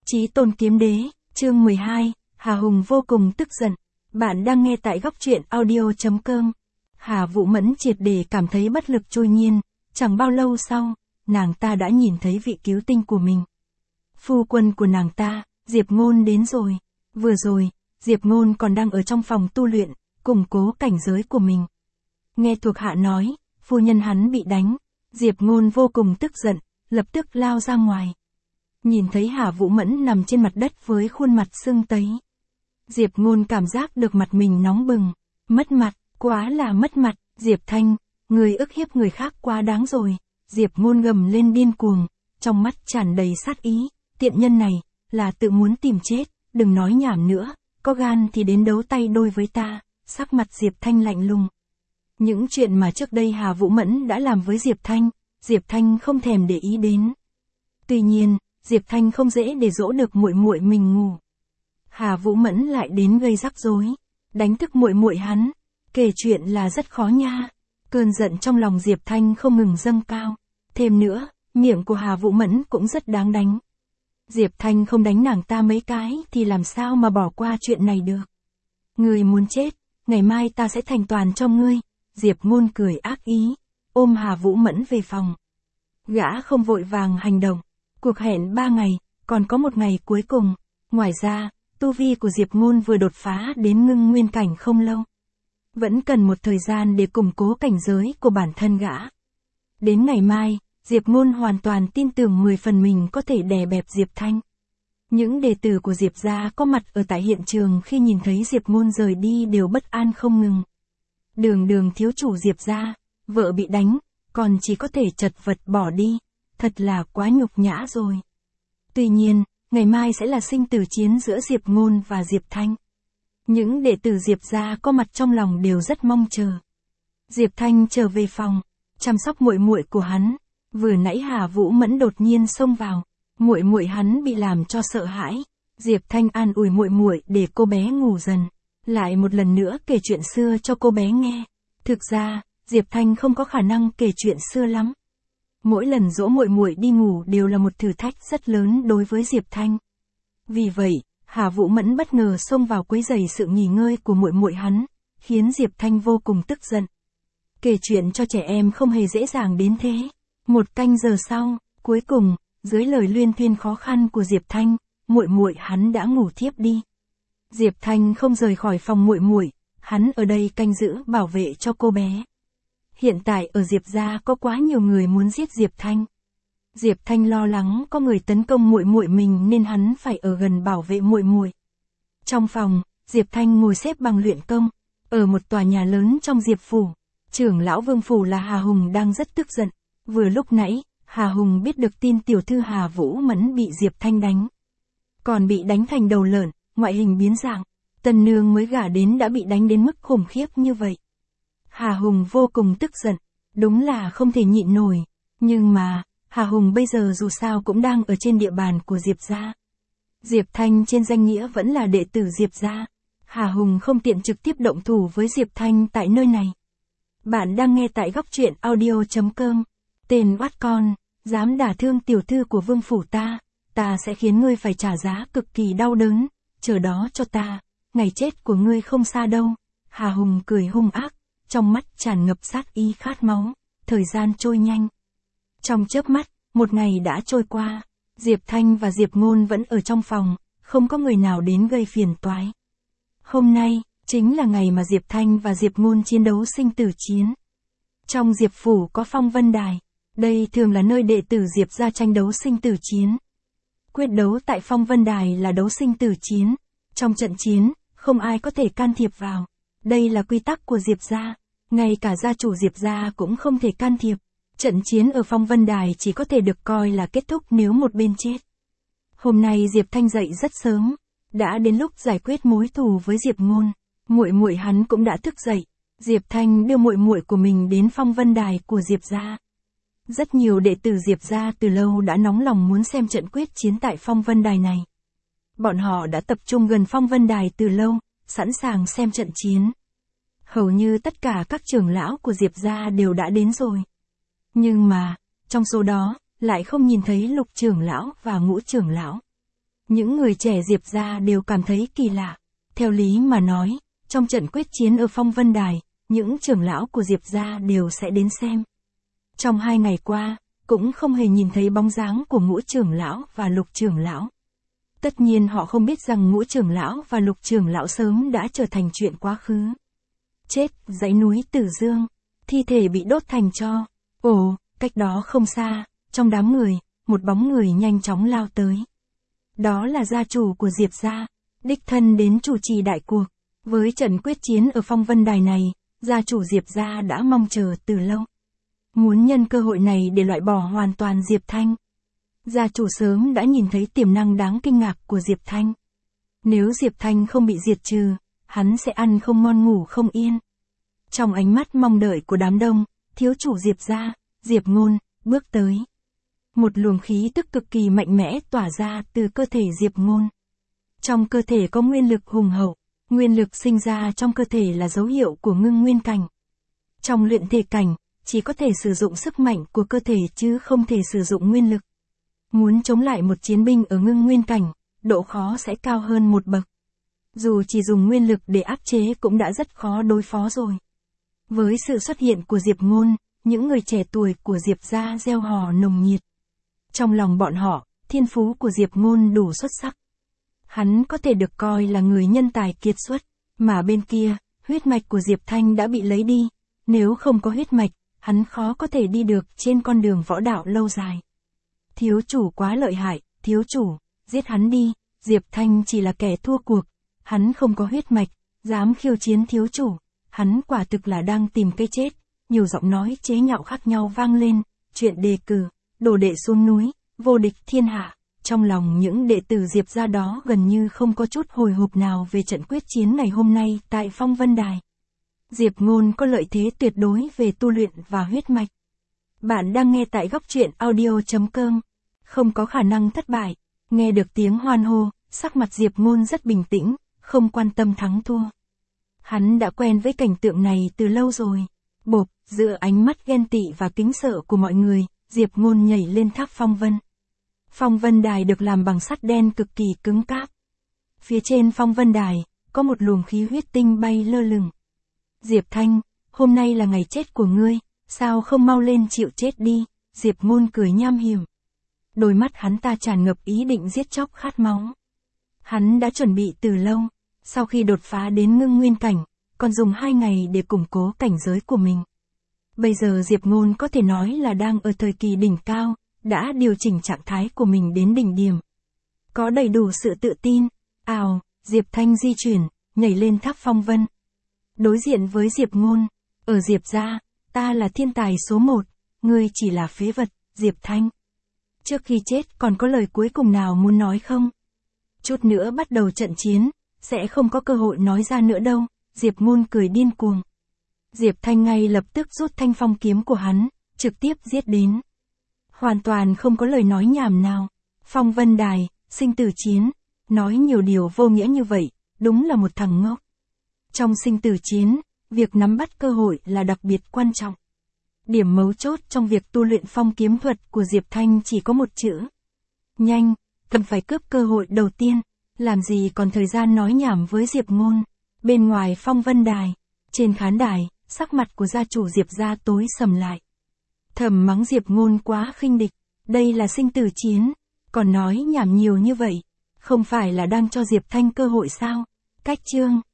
Chí Tôn Kiếm Đế, chương 12, Hà Hùng vô cùng tức giận. Bạn đang nghe tại góc truyện audio.com. Hà Vũ Mẫn triệt để cảm thấy bất lực trôi nhiên, chẳng bao lâu sau, nàng ta đã nhìn thấy vị cứu tinh của mình. Phu quân của nàng ta, Diệp Ngôn đến rồi. Vừa rồi, Diệp Ngôn còn đang ở trong phòng tu luyện, củng cố cảnh giới của mình. Nghe thuộc hạ nói, phu nhân hắn bị đánh, Diệp Ngôn vô cùng tức giận, lập tức lao ra ngoài. Nhìn thấy Hà Vũ Mẫn nằm trên mặt đất với khuôn mặt sưng tấy. Diệp Ngôn cảm giác được mặt mình nóng bừng, mất mặt, quá là mất mặt, Diệp Thanh, người ức hiếp người khác quá đáng rồi. Diệp Ngôn gầm lên điên cuồng, trong mắt tràn đầy sát ý, tiện nhân này, là tự muốn tìm chết, đừng nói nhảm nữa, có gan thì đến đấu tay đôi với ta. Sắc mặt Diệp Thanh lạnh lùng. Những chuyện mà trước đây Hà Vũ Mẫn đã làm với Diệp Thanh không thèm để ý đến. Tuy nhiên, Diệp Thanh không dễ để dỗ được muội muội mình ngủ. Hà Vũ Mẫn lại đến gây rắc rối, đánh thức muội muội hắn, kể chuyện là rất khó nha. Cơn giận trong lòng Diệp Thanh không ngừng dâng cao, thêm nữa, miệng của Hà Vũ Mẫn cũng rất đáng đánh. Diệp Thanh không đánh nàng ta mấy cái thì làm sao mà bỏ qua chuyện này được. Ngươi muốn chết, ngày mai ta sẽ thành toàn cho ngươi. Diệp Ngôn cười ác ý, ôm Hà Vũ Mẫn về phòng. Gã không vội vàng hành động. Cuộc hẹn 3 ngày, còn có một ngày cuối cùng. Ngoài ra, tu vi của Diệp Ngôn vừa đột phá đến ngưng nguyên cảnh không lâu. Vẫn cần một thời gian để củng cố cảnh giới của bản thân gã. Đến ngày mai, Diệp Ngôn hoàn toàn tin tưởng 10 phần mình có thể đè bẹp Diệp Thanh. Những đệ tử của Diệp gia có mặt ở tại hiện trường khi nhìn thấy Diệp Ngôn rời đi đều bất an không ngừng. Đường thiếu chủ Diệp gia, vợ bị đánh, còn chỉ có thể chật vật bỏ đi. Thật là quá nhục nhã rồi. Tuy nhiên, ngày mai sẽ là sinh tử chiến giữa Diệp Ngôn và Diệp Thanh. Những đệ tử Diệp gia có mặt trong lòng đều rất mong chờ. Diệp Thanh trở về phòng, chăm sóc muội muội của hắn. Vừa nãy Hà Vũ Mẫn đột nhiên xông vào, muội muội hắn bị làm cho sợ hãi. Diệp Thanh an ủi muội muội để cô bé ngủ dần, lại một lần nữa kể chuyện xưa cho cô bé nghe. Thực ra, Diệp Thanh không có khả năng kể chuyện xưa lắm. Mỗi lần dỗ muội muội đi ngủ đều là một thử thách rất lớn đối với Diệp Thanh. Vì vậy, Hà Vũ Mẫn bất ngờ xông vào quấy rầy sự nghỉ ngơi của muội muội hắn, khiến Diệp Thanh vô cùng tức giận. Kể chuyện cho trẻ em không hề dễ dàng đến thế. 1 canh giờ sau, cuối cùng, dưới lời luyên thuyên khó khăn của Diệp Thanh, muội muội hắn đã ngủ thiếp đi. Diệp Thanh không rời khỏi phòng muội muội, hắn ở đây canh giữ bảo vệ cho cô bé. Hiện tại ở Diệp gia có quá nhiều người muốn giết Diệp Thanh. Diệp Thanh lo lắng có người tấn công muội muội mình nên hắn phải ở gần bảo vệ muội muội. Trong phòng, Diệp Thanh ngồi xếp bằng luyện công, ở một tòa nhà lớn trong Diệp phủ. Trưởng lão Vương phủ là Hà Hùng đang rất tức giận. Vừa lúc nãy, Hà Hùng biết được tin tiểu thư Hà Vũ Mẫn bị Diệp Thanh đánh. Còn bị đánh thành đầu lợn, ngoại hình biến dạng. Tân nương mới gả đến đã bị đánh đến mức khủng khiếp như vậy. Hà Hùng vô cùng tức giận, đúng là không thể nhịn nổi. Nhưng mà, Hà Hùng bây giờ dù sao cũng đang ở trên địa bàn của Diệp gia. Diệp Thanh trên danh nghĩa vẫn là đệ tử Diệp gia. Hà Hùng không tiện trực tiếp động thủ với Diệp Thanh tại nơi này. Bạn đang nghe tại góc truyện audio.com. Tên oát con, dám đả thương tiểu thư của Vương phủ ta sẽ khiến ngươi phải trả giá cực kỳ đau đớn, chờ đó cho ta, ngày chết của ngươi không xa đâu. Hà Hùng cười hung ác, trong mắt tràn ngập sát ý khát máu. Thời gian trôi nhanh. Trong chớp mắt, một ngày đã trôi qua. Diệp Thanh và Diệp Ngôn vẫn ở trong phòng, không có người nào đến gây phiền toái. Hôm nay, chính là ngày mà Diệp Thanh và Diệp Ngôn chiến đấu sinh tử chiến. Trong Diệp phủ có Phong Vân Đài. Đây thường là nơi đệ tử Diệp gia tranh đấu sinh tử chiến. Quyết đấu tại Phong Vân Đài là đấu sinh tử chiến. Trong trận chiến, không ai có thể can thiệp vào. Đây là quy tắc của Diệp gia. Ngay cả gia chủ Diệp gia cũng không thể can thiệp. Trận chiến ở Phong Vân Đài chỉ có thể được coi là kết thúc nếu một bên chết. Hôm nay Diệp Thanh dậy rất sớm. Đã đến lúc giải quyết mối thù với Diệp Ngôn. Muội muội hắn cũng đã thức dậy. Diệp Thanh đưa muội muội của mình đến Phong Vân Đài của Diệp gia. Rất nhiều đệ tử Diệp gia từ lâu đã nóng lòng muốn xem trận quyết chiến tại Phong Vân Đài này. Bọn họ đã tập trung gần Phong Vân Đài từ lâu, sẵn sàng xem trận chiến. Hầu như tất cả các trưởng lão của Diệp gia đều đã đến rồi. Nhưng mà, trong số đó, lại không nhìn thấy Lục trưởng lão và Ngũ trưởng lão. Những người trẻ Diệp gia đều cảm thấy kỳ lạ. Theo lý mà nói, trong trận quyết chiến ở Phong Vân Đài, những trưởng lão của Diệp gia đều sẽ đến xem. Trong 2 ngày qua, cũng không hề nhìn thấy bóng dáng của Ngũ trưởng lão và Lục trưởng lão. Tất nhiên họ không biết rằng Ngũ trưởng lão và Lục trưởng lão sớm đã trở thành chuyện quá khứ. Chết, dãy núi Tử Dương, thi thể bị đốt thành tro. Ồ, cách đó không xa, trong đám người, một bóng người nhanh chóng lao tới. Đó là gia chủ của Diệp gia, đích thân đến chủ trì đại cuộc. Với trận quyết chiến ở Phong Vân Đài này, gia chủ Diệp gia đã mong chờ từ lâu. Muốn nhân cơ hội này để loại bỏ hoàn toàn Diệp Thanh. Gia chủ sớm đã nhìn thấy tiềm năng đáng kinh ngạc của Diệp Thanh. Nếu Diệp Thanh không bị diệt trừ, hắn sẽ ăn không ngon ngủ không yên. Trong ánh mắt mong đợi của đám đông, thiếu chủ Diệp gia, Diệp Ngôn, bước tới. Một luồng khí tức cực kỳ mạnh mẽ tỏa ra từ cơ thể Diệp Ngôn. Trong cơ thể có nguyên lực hùng hậu, nguyên lực sinh ra trong cơ thể là dấu hiệu của ngưng nguyên cảnh. Trong luyện thể cảnh, chỉ có thể sử dụng sức mạnh của cơ thể chứ không thể sử dụng nguyên lực. Muốn chống lại một chiến binh ở ngưng nguyên cảnh, độ khó sẽ cao hơn một bậc. Dù chỉ dùng nguyên lực để áp chế cũng đã rất khó đối phó rồi. Với sự xuất hiện của Diệp Ngôn, những người trẻ tuổi của Diệp gia reo hò nồng nhiệt. Trong lòng bọn họ, thiên phú của Diệp Ngôn đủ xuất sắc. Hắn có thể được coi là người nhân tài kiệt xuất, mà bên kia, huyết mạch của Diệp Thanh đã bị lấy đi. Nếu không có huyết mạch, hắn khó có thể đi được trên con đường võ đạo lâu dài. Thiếu chủ quá lợi hại, thiếu chủ, giết hắn đi, Diệp Thanh chỉ là kẻ thua cuộc. Hắn không có huyết mạch, dám khiêu chiến thiếu chủ. Hắn quả thực là đang tìm cái chết. Nhiều giọng nói chế nhạo khác nhau vang lên, chuyện đề cử, đồ đệ xuống núi, vô địch thiên hạ. Trong lòng những đệ tử Diệp gia đó gần như không có chút hồi hộp nào về trận quyết chiến ngày hôm nay tại Phong Vân Đài. Diệp Ngôn có lợi thế tuyệt đối về tu luyện và huyết mạch. Bạn đang nghe tại góc truyện audio.com. Không có khả năng thất bại. Nghe được tiếng hoan hô, sắc mặt Diệp Ngôn rất bình tĩnh, không quan tâm thắng thua. Hắn đã quen với cảnh tượng này từ lâu rồi. Bộp, giữa ánh mắt ghen tị và kính sợ của mọi người, Diệp Ngôn nhảy lên tháp Phong Vân. Phong Vân Đài được làm bằng sắt đen cực kỳ cứng cáp. Phía trên Phong Vân Đài, có một luồng khí huyết tinh bay lơ lửng. Diệp Thanh, hôm nay là ngày chết của ngươi, sao không mau lên chịu chết đi, Diệp Ngôn cười nham hiểm. Đôi mắt hắn ta tràn ngập ý định giết chóc khát máu. Hắn đã chuẩn bị từ lâu, sau khi đột phá đến ngưng nguyên cảnh, còn dùng 2 ngày để củng cố cảnh giới của mình. Bây giờ Diệp Ngôn có thể nói là đang ở thời kỳ đỉnh cao, đã điều chỉnh trạng thái của mình đến đỉnh điểm. Có đầy đủ sự tự tin, Diệp Thanh di chuyển, nhảy lên tháp Phong Vân. Đối diện với Diệp Ngôn, ở Diệp gia, ta là thiên tài số 1, ngươi chỉ là phế vật, Diệp Thanh. Trước khi chết còn có lời cuối cùng nào muốn nói không? Chút nữa bắt đầu trận chiến, sẽ không có cơ hội nói ra nữa đâu, Diệp Ngôn cười điên cuồng. Diệp Thanh ngay lập tức rút thanh phong kiếm của hắn, trực tiếp giết đến. Hoàn toàn không có lời nói nhảm nào. Phong Vân Đài, sinh tử chiến, nói nhiều điều vô nghĩa như vậy, đúng là một thằng ngốc. Trong sinh tử chiến, việc nắm bắt cơ hội là đặc biệt quan trọng. Điểm mấu chốt trong việc tu luyện phong kiếm thuật của Diệp Thanh chỉ có một chữ. Nhanh, cần phải cướp cơ hội đầu tiên, làm gì còn thời gian nói nhảm với Diệp Ngôn. Bên ngoài Phong Vân Đài, trên khán đài, sắc mặt của gia chủ Diệp gia tối sầm lại. Thầm mắng Diệp Ngôn quá khinh địch, đây là sinh tử chiến, còn nói nhảm nhiều như vậy, không phải là đang cho Diệp Thanh cơ hội sao? Cách chương